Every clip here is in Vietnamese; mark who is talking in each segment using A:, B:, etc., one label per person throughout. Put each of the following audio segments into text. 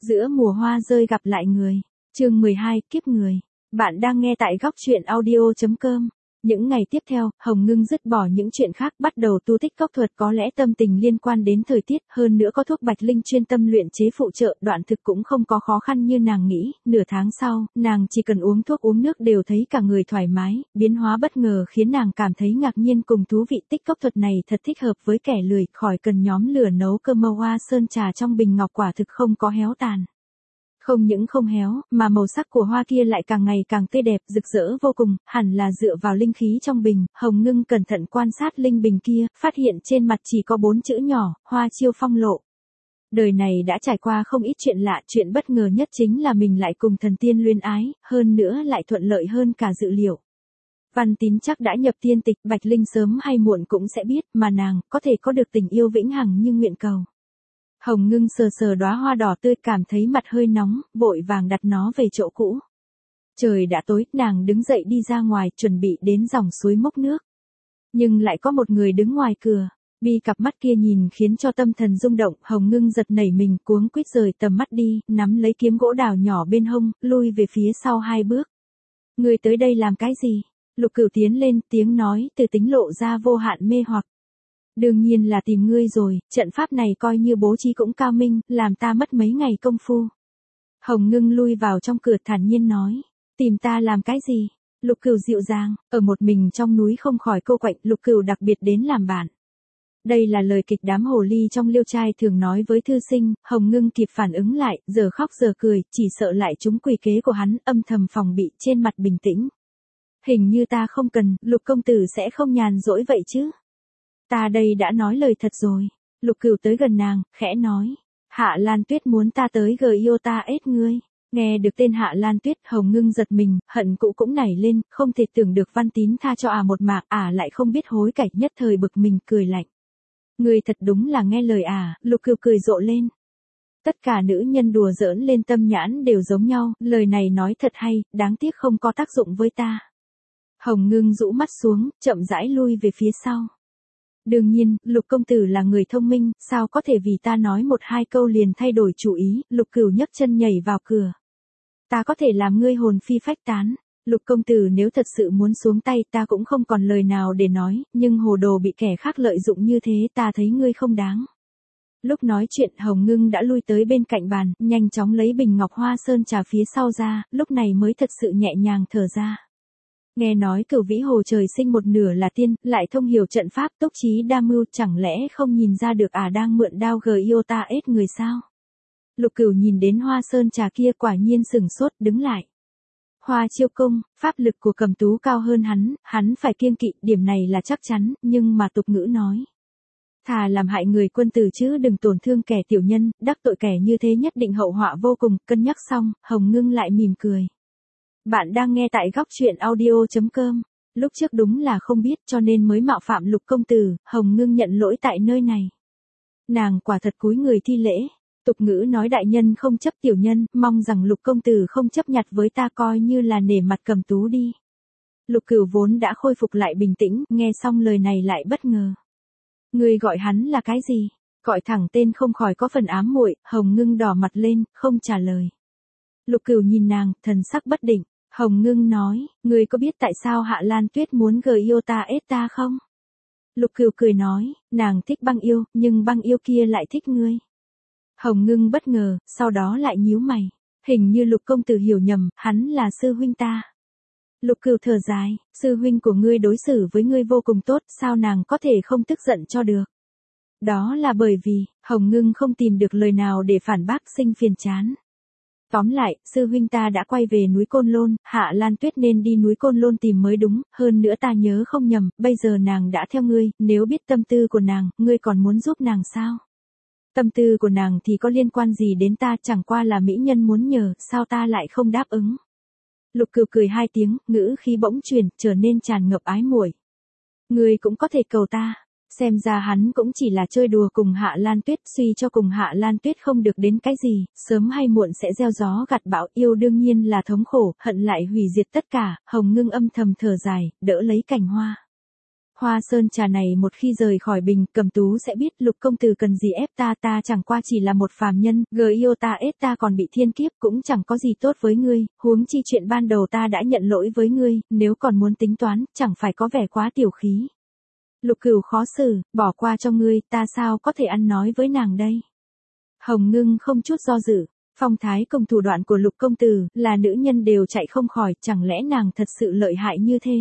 A: Giữa mùa hoa rơi gặp lại người. Chương 12, kiếp người. Bạn đang nghe tại góc truyện audio.com. Những ngày tiếp theo, Hồng Ngưng dứt bỏ những chuyện khác, bắt đầu tu tích cốc thuật, có lẽ tâm tình liên quan đến thời tiết, hơn nữa có thuốc Bạch Linh chuyên tâm luyện chế phụ trợ, đoạn thực cũng không có khó khăn như nàng nghĩ, nửa tháng sau, nàng chỉ cần uống thuốc uống nước đều thấy cả người thoải mái, biến hóa bất ngờ khiến nàng cảm thấy ngạc nhiên cùng thú vị. Tích cốc thuật này thật thích hợp với kẻ lười, khỏi cần nhóm lửa nấu cơm, màu hoa sơn trà trong bình ngọc quả thực không có héo tàn. Không những không héo, mà màu sắc của hoa kia lại càng ngày càng tươi đẹp, rực rỡ vô cùng, hẳn là dựa vào linh khí trong bình. Hồng Ngưng cẩn thận quan sát linh bình kia, phát hiện trên mặt chỉ có 4 chữ nhỏ, Hoa Chiêu Phong Lộ. Đời này đã trải qua không ít chuyện lạ, chuyện bất ngờ nhất chính là mình lại cùng thần tiên luyến ái, hơn nữa lại thuận lợi hơn cả dự liệu. Văn Tín chắc đã nhập tiên tịch, Bạch Linh sớm hay muộn cũng sẽ biết, mà nàng có thể có được tình yêu vĩnh hằng như nguyện cầu. Hồng Ngưng sờ sờ đóa hoa đỏ tươi, cảm thấy mặt hơi nóng, vội vàng đặt nó về chỗ cũ. Trời đã tối, nàng đứng dậy đi ra ngoài, chuẩn bị đến dòng suối mốc nước. Nhưng lại có một người đứng ngoài cửa. Bi cặp mắt kia nhìn khiến cho tâm thần rung động, Hồng Ngưng giật nảy mình, cuống quýt rời tầm mắt đi, nắm lấy kiếm gỗ đào nhỏ bên hông, lui về phía sau 2 bước. Người tới đây làm cái gì? Lục Cửu tiến lên, tiếng nói từ tính lộ ra vô hạn mê hoặc. Đương nhiên là tìm ngươi rồi, trận pháp này coi như bố trí cũng cao minh, làm ta mất mấy ngày công phu. Hồng Ngưng lui vào trong cửa thản nhiên nói, tìm ta làm cái gì? Lục Cửu dịu dàng, ở một mình trong núi không khỏi cô quạnh, Lục Cửu đặc biệt đến làm bạn. Đây là lời kịch đám hồ ly trong liêu trai thường nói với thư sinh. Hồng Ngưng kịp phản ứng lại, giờ khóc giờ cười, chỉ sợ lại trúng quỷ kế của hắn, âm thầm phòng bị, trên mặt bình tĩnh. Hình như ta không cần, Lục công tử sẽ không nhàn rỗi vậy chứ? Ta đây đã nói lời thật rồi. Lục Cửu tới gần nàng, khẽ nói. Hạ Lan Tuyết muốn ta tới Giota ết ngươi. Nghe được tên Hạ Lan Tuyết, Hồng Ngưng giật mình, hận cũ cũng nảy lên, không thể tưởng được Văn Tín tha cho một mạng, lại không biết hối cải, nhất thời bực mình cười lạnh. Ngươi thật đúng là nghe lời Lục Cửu cười rộ lên. Tất cả nữ nhân đùa giỡn lên tâm nhãn đều giống nhau, lời này nói thật hay, đáng tiếc không có tác dụng với ta. Hồng Ngưng rũ mắt xuống, chậm rãi lui về phía sau. Đương nhiên, Lục công tử là người thông minh, sao có thể vì ta nói 1-2 câu liền thay đổi chủ ý. Lục Cửu nhấc chân nhảy vào cửa. Ta có thể làm ngươi hồn phi phách tán. Lục công tử nếu thật sự muốn xuống tay, ta cũng không còn lời nào để nói, nhưng hồ đồ bị kẻ khác lợi dụng như thế, ta thấy ngươi không đáng. Lúc nói chuyện, Hồng Ngưng đã lui tới bên cạnh bàn, nhanh chóng lấy bình ngọc hoa sơn trà phía sau ra, lúc này mới thật sự nhẹ nhàng thở ra. Nghe nói Cửu Vĩ Hồ trời sinh một nửa là tiên, lại thông hiểu trận pháp, túc trí đa mưu, chẳng lẽ không nhìn ra được đang mượn đao Giota ết người sao? Lục Cửu nhìn đến hoa sơn trà kia quả nhiên sửng sốt, đứng lại. Hoa Chiêu công, pháp lực của Cầm Tú cao hơn hắn phải kiêng kỵ, điểm này là chắc chắn, nhưng mà tục ngữ nói. Thà làm hại người quân tử chứ đừng tổn thương kẻ tiểu nhân, đắc tội kẻ như thế nhất định hậu họa vô cùng. Cân nhắc xong, Hồng Ngưng lại mỉm cười. Bạn đang nghe tại góc truyện audio.com. Lúc trước đúng là không biết cho nên mới mạo phạm Lục công tử, Hồng Ngưng nhận lỗi tại nơi này. Nàng quả thật cúi người thi lễ. Tục ngữ nói đại nhân không chấp tiểu nhân, mong rằng Lục công tử không chấp nhặt với ta, coi như là nể mặt Cầm Tú đi. Lục Cửu vốn đã khôi phục lại bình tĩnh, nghe xong lời này lại bất ngờ. Ngươi gọi hắn là cái gì? Gọi thẳng tên không khỏi có phần ám muội. Hồng Ngưng đỏ mặt lên, không trả lời. Lục Cửu nhìn nàng, thần sắc bất định. Hồng Ngưng nói, ngươi có biết tại sao Hạ Lan Tuyết muốn Giota ết ta không? Lục Cửu cười nói, nàng thích băng yêu, nhưng băng yêu kia lại thích ngươi. Hồng Ngưng bất ngờ, sau đó lại nhíu mày. Hình như Lục công tử hiểu nhầm, hắn là sư huynh ta. Lục Cửu thở dài, sư huynh của ngươi đối xử với ngươi vô cùng tốt, sao nàng có thể không tức giận cho được? Đó là bởi vì, Hồng Ngưng không tìm được lời nào để phản bác, sinh phiền chán. Tóm lại, sư huynh ta đã quay về núi Côn Lôn, Hạ Lan Tuyết nên đi núi Côn Lôn tìm mới đúng, hơn nữa ta nhớ không nhầm, bây giờ nàng đã theo ngươi, nếu biết tâm tư của nàng, ngươi còn muốn giúp nàng sao? Tâm tư của nàng thì có liên quan gì đến ta, chẳng qua là mỹ nhân muốn nhờ, sao ta lại không đáp ứng? Lục Cửu cười 2 tiếng, ngữ khí bỗng chuyển, trở nên tràn ngập ái muội. Ngươi cũng có thể cầu ta. Xem ra hắn cũng chỉ là chơi đùa cùng Hạ Lan Tuyết, suy cho cùng Hạ Lan Tuyết không được đến cái gì, sớm hay muộn sẽ gieo gió gặt bão, yêu đương nhiên là thống khổ, hận lại hủy diệt tất cả. Hồng Ngưng âm thầm thở dài, đỡ lấy cành hoa. Hoa sơn trà này một khi rời khỏi bình, Cẩm Tú sẽ biết Lục công tử cần gì ép ta, ta chẳng qua chỉ là một phàm nhân, yêu ta ép ta còn bị thiên kiếp cũng chẳng có gì tốt với ngươi, huống chi chuyện ban đầu ta đã nhận lỗi với ngươi, nếu còn muốn tính toán, chẳng phải có vẻ quá tiểu khí. Lục Cửu khó xử, bỏ qua cho ngươi, ta sao có thể ăn nói với nàng đây. Hồng Ngưng không chút do dự, phong thái cùng thủ đoạn của Lục công tử, là nữ nhân đều chạy không khỏi, chẳng lẽ nàng thật sự lợi hại như thế.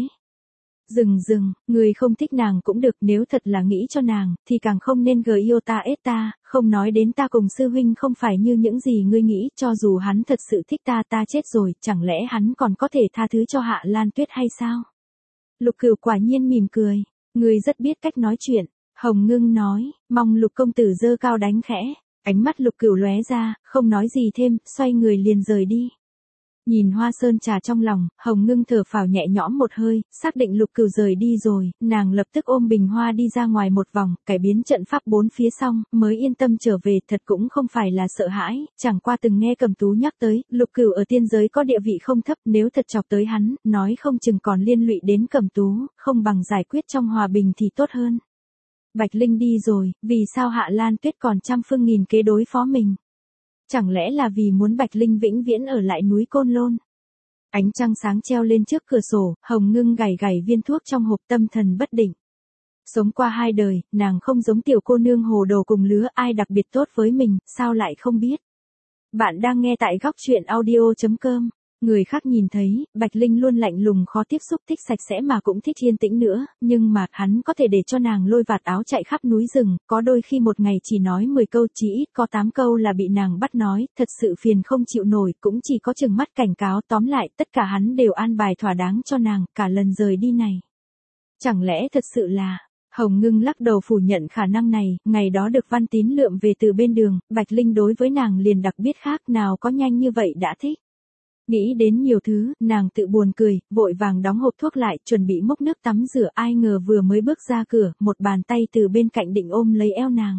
A: Dừng, người không thích nàng cũng được, nếu thật là nghĩ cho nàng, thì càng không nên yêu ta ết ta, không nói đến ta cùng sư huynh không phải như những gì ngươi nghĩ, cho dù hắn thật sự thích ta, ta chết rồi, chẳng lẽ hắn còn có thể tha thứ cho Hạ Lan Tuyết hay sao? Lục Cửu quả nhiên mỉm cười, ngươi rất biết cách nói chuyện, Hồng Ngưng nói, mong Lục công tử giơ cao đánh khẽ, ánh mắt Lục Cửu lóe ra, không nói gì thêm, xoay người liền rời đi. Nhìn hoa sơn trà trong lòng, Hồng Ngưng thở phào nhẹ nhõm một hơi, xác định Lục Cửu rời đi rồi, nàng lập tức ôm bình hoa đi ra ngoài một vòng, cải biến trận pháp bốn phía xong, mới yên tâm trở về, thật cũng không phải là sợ hãi, chẳng qua từng nghe Cẩm Tú nhắc tới, Lục Cửu ở tiên giới có địa vị không thấp, nếu thật chọc tới hắn, nói không chừng còn liên lụy đến Cẩm Tú, không bằng giải quyết trong hòa bình thì tốt hơn. Bạch Linh đi rồi, vì sao Hạ Lan Tuyết còn trăm phương nghìn kế đối phó mình? Chẳng lẽ là vì muốn Bạch Linh vĩnh viễn ở lại núi Côn Lôn? Ánh trăng sáng treo lên trước cửa sổ, Hồng Ngưng gảy viên thuốc trong hộp, tâm thần bất định. Sống qua 2 đời, nàng không giống tiểu cô nương hồ đồ cùng lứa, ai đặc biệt tốt với mình, sao lại không biết? Bạn đang nghe tại góc truyện audio.com. Người khác nhìn thấy, Bạch Linh luôn lạnh lùng khó tiếp xúc, thích sạch sẽ mà cũng thích yên tĩnh nữa, nhưng mà hắn có thể để cho nàng lôi vạt áo chạy khắp núi rừng, có đôi khi một ngày chỉ nói 10 câu, chỉ ít có 8 câu là bị nàng bắt nói, thật sự phiền không chịu nổi, cũng chỉ có chừng mắt cảnh cáo, tóm lại tất cả hắn đều an bài thỏa đáng cho nàng, cả lần rời đi này. Chẳng lẽ thật sự là... Hồng Ngưng lắc đầu phủ nhận khả năng này, ngày đó được Văn Tín lượm về từ bên đường, Bạch Linh đối với nàng liền đặc biệt khác, nào có nhanh như vậy đã thích. Nghĩ đến nhiều thứ, nàng tự buồn cười, vội vàng đóng hộp thuốc lại, chuẩn bị múc nước tắm rửa, ai ngờ vừa mới bước ra cửa, một bàn tay từ bên cạnh định ôm lấy eo nàng.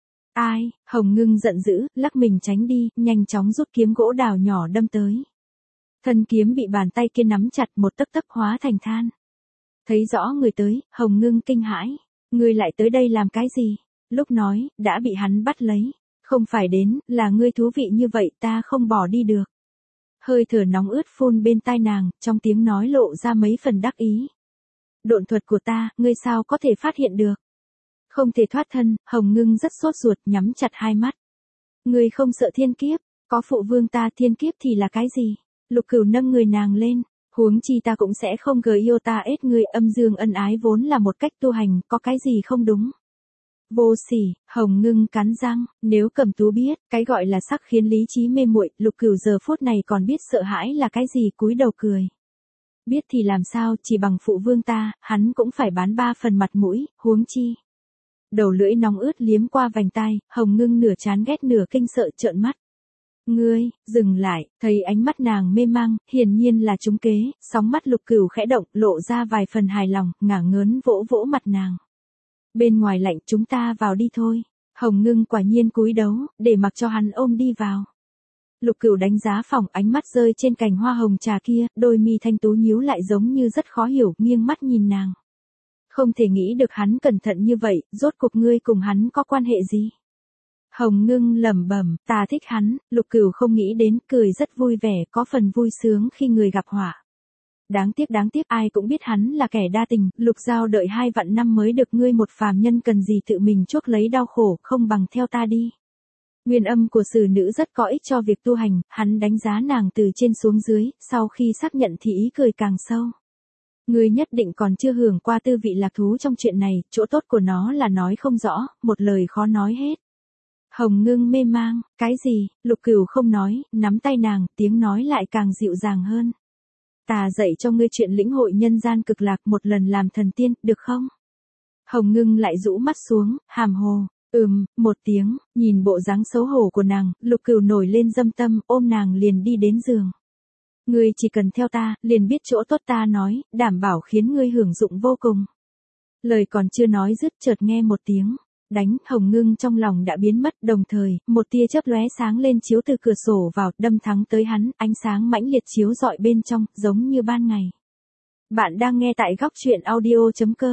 A: Ai, Hồng Ngưng giận dữ, lắc mình tránh đi, nhanh chóng rút kiếm gỗ đào nhỏ đâm tới. Thân kiếm bị bàn tay kia nắm chặt, một tấc tấc hóa thành than. Thấy rõ người tới, Hồng Ngưng kinh hãi. Ngươi lại tới đây làm cái gì? Lúc nói, đã bị hắn bắt lấy. Không phải đến, là ngươi thú vị như vậy, ta không bỏ đi được. Hơi thở nóng ướt phun bên tai nàng, trong tiếng nói lộ ra mấy phần đắc ý. Độn thuật của ta, ngươi sao có thể phát hiện được? Không thể thoát thân, Hồng Ngưng rất sốt ruột, nhắm chặt hai mắt. Ngươi không sợ thiên kiếp, có phụ vương ta, thiên kiếp thì là cái gì? Lục Cửu nâng người nàng lên, huống chi ta cũng sẽ không yêu ta ết ngươi, âm dương ân ái vốn là một cách tu hành, có cái gì không đúng? Vô sỉ, Hồng Ngưng cắn răng, nếu Cẩm Tú biết, cái gọi là sắc khiến lý trí mê muội, Lục Cửu giờ phút này còn biết sợ hãi là cái gì, cúi đầu cười. Biết thì làm sao, chỉ bằng phụ vương ta, hắn cũng phải bán 3 phần mặt mũi, huống chi. Đầu lưỡi nóng ướt liếm qua vành tai, Hồng Ngưng nửa chán ghét nửa kinh sợ trợn mắt. Ngươi, dừng lại, thấy ánh mắt nàng mê mang, hiển nhiên là trúng kế, sóng mắt Lục Cửu khẽ động, lộ ra vài phần hài lòng, ngả ngớn vỗ vỗ mặt nàng. Bên ngoài lạnh, chúng ta vào đi thôi. Hồng Ngưng quả nhiên cúi đấu, để mặc cho hắn ôm đi vào. Lục Cửu đánh giá phòng, ánh mắt rơi trên cành hoa hồng trà kia, đôi mi thanh tú nhíu lại giống như rất khó hiểu, nghiêng mắt nhìn nàng. Không thể nghĩ được hắn cẩn thận như vậy, rốt cuộc ngươi cùng hắn có quan hệ gì? Hồng Ngưng lẩm bẩm, ta thích hắn, Lục Cửu không nghĩ đến, cười rất vui vẻ, có phần vui sướng khi người gặp họa. Đáng tiếc ai cũng biết hắn là kẻ đa tình, Lục Giao đợi 2 vạn năm mới được ngươi, một phàm nhân cần gì tự mình chuốc lấy đau khổ, không bằng theo ta đi. Nguyên âm của sử nữ rất có ích cho việc tu hành, hắn đánh giá nàng từ trên xuống dưới, sau khi xác nhận thì ý cười càng sâu. Ngươi nhất định còn chưa hưởng qua tư vị lạc thú trong chuyện này, chỗ tốt của nó là nói không rõ, một lời khó nói hết. Hồng Ngưng mê mang, cái gì? Lục Cửu không nói, nắm tay nàng, tiếng nói lại càng dịu dàng hơn. Ta dạy cho ngươi chuyện lĩnh hội nhân gian cực lạc, một lần làm thần tiên, được không? Hồng Ngưng lại rũ mắt xuống, hàm hồ, một tiếng, nhìn bộ dáng xấu hổ của nàng, Lục Cửu nổi lên dâm tâm, ôm nàng liền đi đến giường. Ngươi chỉ cần theo ta, liền biết chỗ tốt ta nói, đảm bảo khiến ngươi hưởng dụng vô cùng. Lời còn chưa nói dứt, chợt nghe một tiếng đánh, Hồng Ngưng trong lòng đã biến mất, đồng thời, một tia chớp lóe sáng lên chiếu từ cửa sổ vào, đâm thẳng tới hắn, ánh sáng mãnh liệt chiếu rọi bên trong, giống như ban ngày. Bạn đang nghe tại góc truyện audio.com.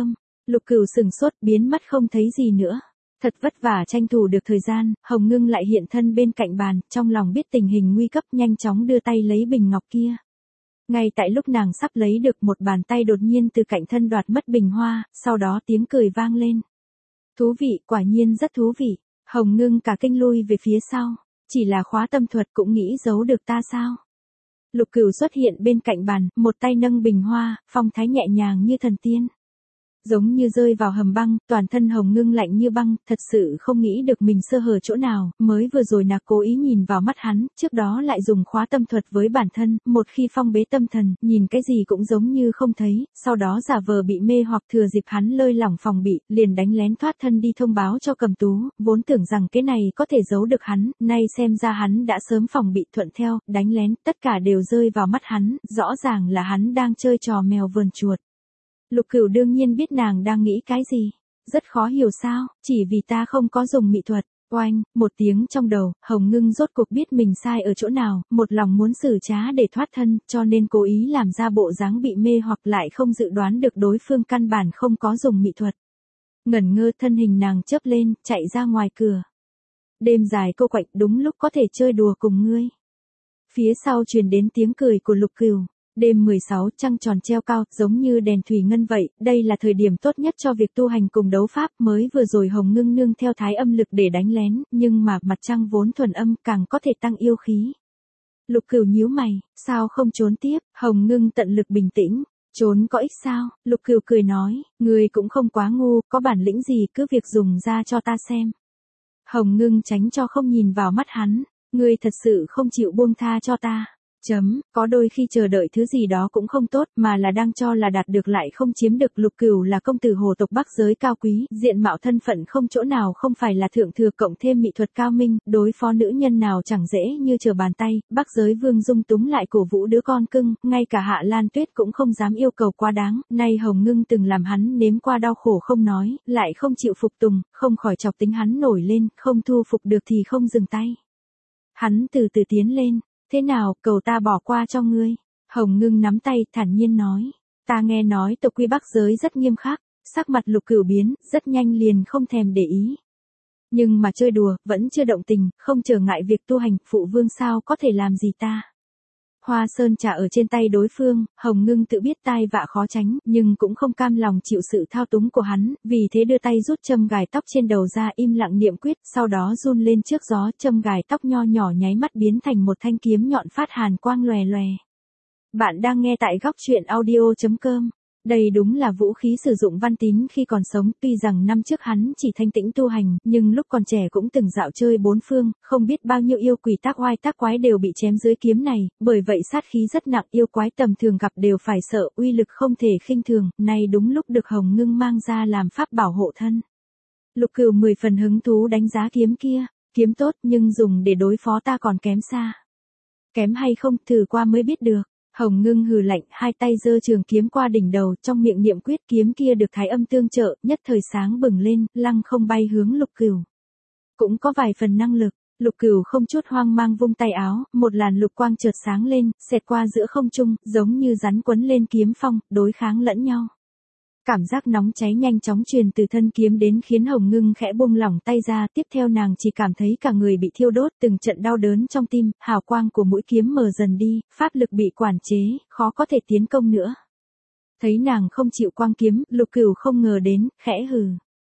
A: Lục Cửu sừng sốt biến mất không thấy gì nữa. Thật vất vả tranh thủ được thời gian, Hồng Ngưng lại hiện thân bên cạnh bàn, trong lòng biết tình hình nguy cấp nhanh chóng đưa tay lấy bình ngọc kia. Ngay tại lúc nàng sắp lấy được một bàn tay đột nhiên từ cạnh thân đoạt mất bình hoa, sau đó tiếng cười vang lên. Thú vị, quả nhiên rất thú vị. Hồng Ngưng cả kinh lui về phía sau. Chỉ là khóa tâm thuật cũng nghĩ giấu được ta sao? Lục Cửu xuất hiện bên cạnh bàn, một tay nâng bình hoa, phong thái nhẹ nhàng như thần tiên. Giống như rơi vào hầm băng, toàn thân Hồng Ngưng lạnh như băng, thật sự không nghĩ được mình sơ hở chỗ nào, mới vừa rồi nàng cố ý nhìn vào mắt hắn, trước đó lại dùng khóa tâm thuật với bản thân, một khi phong bế tâm thần, nhìn cái gì cũng giống như không thấy, sau đó giả vờ bị mê hoặc thừa dịp hắn lơi lỏng phòng bị, liền đánh lén thoát thân đi thông báo cho Cầm Tú, vốn tưởng rằng cái này có thể giấu được hắn, nay xem ra hắn đã sớm phòng bị thuận theo, đánh lén, tất cả đều rơi vào mắt hắn, rõ ràng là hắn đang chơi trò mèo vờn chuột. Lục Cửu đương nhiên biết nàng đang nghĩ cái gì. Rất khó hiểu sao, chỉ vì ta không có dùng mị thuật. Oanh, một tiếng trong đầu, Hồng Ngưng rốt cuộc biết mình sai ở chỗ nào, một lòng muốn xử trá để thoát thân, cho nên cố ý làm ra bộ dáng bị mê hoặc lại không dự đoán được đối phương căn bản không có dùng mị thuật. Ngẩn ngơ thân hình nàng chớp lên, chạy ra ngoài cửa. Đêm dài cô quạnh đúng lúc có thể chơi đùa cùng ngươi. Phía sau truyền đến tiếng cười của Lục Cửu. Đêm 16 trăng tròn treo cao, giống như đèn thủy ngân vậy, đây là thời điểm tốt nhất cho việc tu hành cùng đấu pháp, mới vừa rồi Hồng Ngưng nương theo thái âm lực để đánh lén, nhưng mà mặt trăng vốn thuần âm càng có thể tăng yêu khí. Lục Cửu nhíu mày, sao không trốn tiếp? Hồng Ngưng tận lực bình tĩnh, trốn có ích sao? Lục Cửu cười nói, ngươi cũng không quá ngu, có bản lĩnh gì cứ việc dùng ra cho ta xem. Hồng Ngưng tránh cho không nhìn vào mắt hắn, ngươi thật sự không chịu buông tha cho ta. Có đôi khi chờ đợi thứ gì đó cũng không tốt, mà là đang cho là đạt được lại không chiếm được. Lục Cửu là công tử hồ tộc Bắc giới cao quý, diện mạo thân phận không chỗ nào không phải là thượng thừa, cộng thêm mỹ thuật cao minh, đối phó nữ nhân nào chẳng dễ như trở bàn tay. Bắc giới Vương Dung Túng lại cổ vũ đứa con cưng, ngay cả Hạ Lan Tuyết cũng không dám yêu cầu quá đáng. Nay Hồng Ngưng từng làm hắn nếm qua đau khổ không nói, lại không chịu phục tùng, không khỏi chọc tính hắn nổi lên, không thu phục được thì không dừng tay. Hắn từ từ tiến lên. Thế nào, cầu ta bỏ qua cho ngươi. Hồng Ngưng nắm tay, thản nhiên nói. Ta nghe nói tộc quy Bắc giới rất nghiêm khắc, sắc mặt Lục Cửu biến, rất nhanh liền không thèm để ý. Nhưng mà chơi đùa, vẫn chưa động tình, không trở ngại việc tu hành, phụ vương sao có thể làm gì ta. Hoa sơn trà ở trên tay đối phương, Hồng Ngưng tự biết tai vạ khó tránh, nhưng cũng không cam lòng chịu sự thao túng của hắn, vì thế đưa tay rút châm gài tóc trên đầu ra, im lặng niệm quyết, sau đó run lên trước gió, châm gài tóc nho nhỏ nháy mắt biến thành một thanh kiếm nhọn phát hàn quang lòe lòe. Bạn đang nghe tại góc truyện audio.com. Đây đúng là vũ khí sử dụng Văn Tín khi còn sống, tuy rằng năm trước hắn chỉ thanh tĩnh tu hành, nhưng lúc còn trẻ cũng từng dạo chơi bốn phương, không biết bao nhiêu yêu quỷ tác oai tác quái đều bị chém dưới kiếm này, bởi vậy sát khí rất nặng, yêu quái tầm thường gặp đều phải sợ, uy lực không thể khinh thường, nay đúng lúc được Hồng Ngưng mang ra làm pháp bảo hộ thân. Lục Cửu 10 phần hứng thú đánh giá kiếm kia, kiếm tốt nhưng dùng để đối phó ta còn kém xa. Kém hay không, thử qua mới biết được. Hồng Ngưng hừ lạnh, hai tay giơ trường kiếm qua đỉnh đầu, trong miệng niệm quyết, kiếm kia được thái âm tương trợ, nhất thời sáng bừng lên, lăng không bay hướng Lục Cửu. Cũng có vài phần năng lực, Lục Cửu không chút hoang mang vung tay áo, một làn lục quang chợt sáng lên, xẹt qua giữa không trung, giống như rắn quấn lên kiếm phong, đối kháng lẫn nhau. Cảm giác nóng cháy nhanh chóng truyền từ thân kiếm đến khiến Hồng Ngưng khẽ buông lỏng tay ra, tiếp theo nàng chỉ cảm thấy cả người bị thiêu đốt, từng trận đau đớn trong tim, hào quang của mũi kiếm mờ dần đi, pháp lực bị quản chế, khó có thể tiến công nữa. Thấy nàng không chịu quang kiếm, Lục Cửu không ngờ đến, khẽ hừ.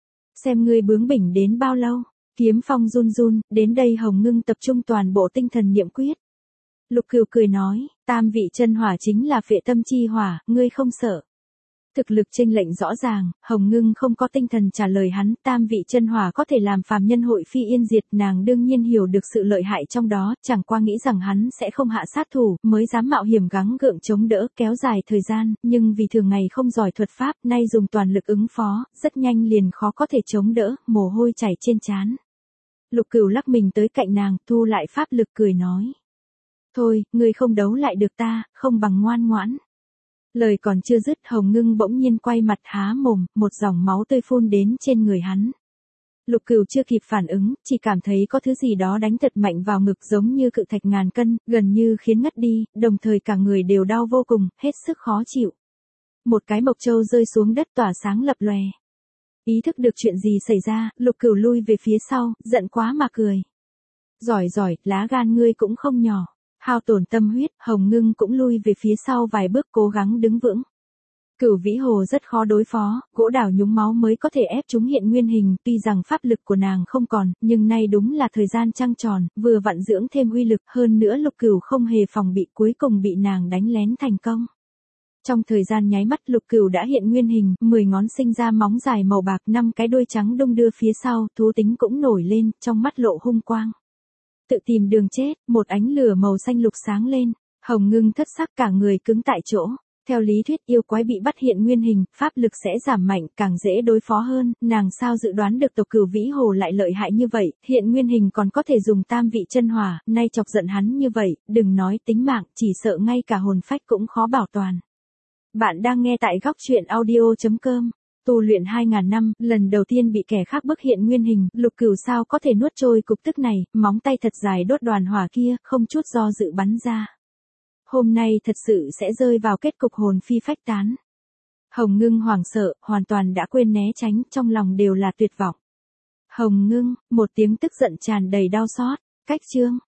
A: Xem ngươi bướng bỉnh đến bao lâu, kiếm phong run run, đến đây Hồng Ngưng tập trung toàn bộ tinh thần niệm quyết. Lục Cửu cười nói, tam vị chân hỏa chính là phệ tâm chi hỏa, ngươi không sợ. Thực lực chênh lệch rõ ràng, Hồng Ngưng không có tinh thần trả lời hắn, tam vị chân hỏa có thể làm phàm nhân hội phi yên diệt, nàng đương nhiên hiểu được sự lợi hại trong đó, chẳng qua nghĩ rằng hắn sẽ không hạ sát thủ, mới dám mạo hiểm gắng gượng chống đỡ, kéo dài thời gian, nhưng vì thường ngày không giỏi thuật pháp, nay dùng toàn lực ứng phó, rất nhanh liền khó có thể chống đỡ, mồ hôi chảy trên trán. Lục Cửu lắc mình tới cạnh nàng, thu lại pháp lực cười nói. Thôi, ngươi không đấu lại được ta, không bằng ngoan ngoãn. Lời còn chưa dứt, Hồng Ngưng bỗng nhiên quay mặt há mồm, một dòng máu tươi phun đến trên người hắn. Lục Cửu chưa kịp phản ứng, chỉ cảm thấy có thứ gì đó đánh thật mạnh vào ngực giống như cự thạch ngàn cân, gần như khiến ngất đi, đồng thời cả người đều đau vô cùng, hết sức khó chịu. Một cái mộc châu rơi xuống đất tỏa sáng lập lòe. Ý thức được chuyện gì xảy ra, Lục Cửu lui về phía sau, giận quá mà cười. Giỏi giỏi, lá gan ngươi cũng không nhỏ. Hao tổn tâm huyết, Hồng Ngưng cũng lui về phía sau vài bước cố gắng đứng vững. Cửu Vĩ Hồ rất khó đối phó, gỗ đào nhúng máu mới có thể ép chúng hiện nguyên hình, tuy rằng pháp lực của nàng không còn, nhưng nay đúng là thời gian trăng tròn, vừa vặn dưỡng thêm uy lực, hơn nữa Lục Cửu không hề phòng bị, cuối cùng bị nàng đánh lén thành công. Trong thời gian nháy mắt Lục Cửu đã hiện nguyên hình, 10 ngón sinh ra móng dài màu bạc, 5 cái đuôi trắng đung đưa phía sau, thú tính cũng nổi lên, trong mắt lộ hung quang. Tự tìm đường chết, một ánh lửa màu xanh lục sáng lên, Hồng Ngưng thất sắc cả người cứng tại chỗ. Theo lý thuyết yêu quái bị bắt hiện nguyên hình, pháp lực sẽ giảm mạnh, càng dễ đối phó hơn, nàng sao dự đoán được tộc Cửu Vĩ Hồ lại lợi hại như vậy, hiện nguyên hình còn có thể dùng tam vị chân hỏa, nay chọc giận hắn như vậy, đừng nói tính mạng, chỉ sợ ngay cả hồn phách cũng khó bảo toàn. Bạn đang nghe tại góc truyện audio.com. Tu luyện 2000 năm, lần đầu tiên bị kẻ khác bức hiện nguyên hình, Lục Cửu sao có thể nuốt trôi cục tức này, móng tay thật dài đốt đoàn hỏa kia, không chút do dự bắn ra. Hôm nay thật sự sẽ rơi vào kết cục hồn phi phách tán. Hồng Ngưng hoảng sợ, hoàn toàn đã quên né tránh, trong lòng đều là tuyệt vọng. Hồng Ngưng, một tiếng tức giận tràn đầy đau xót, cách chương.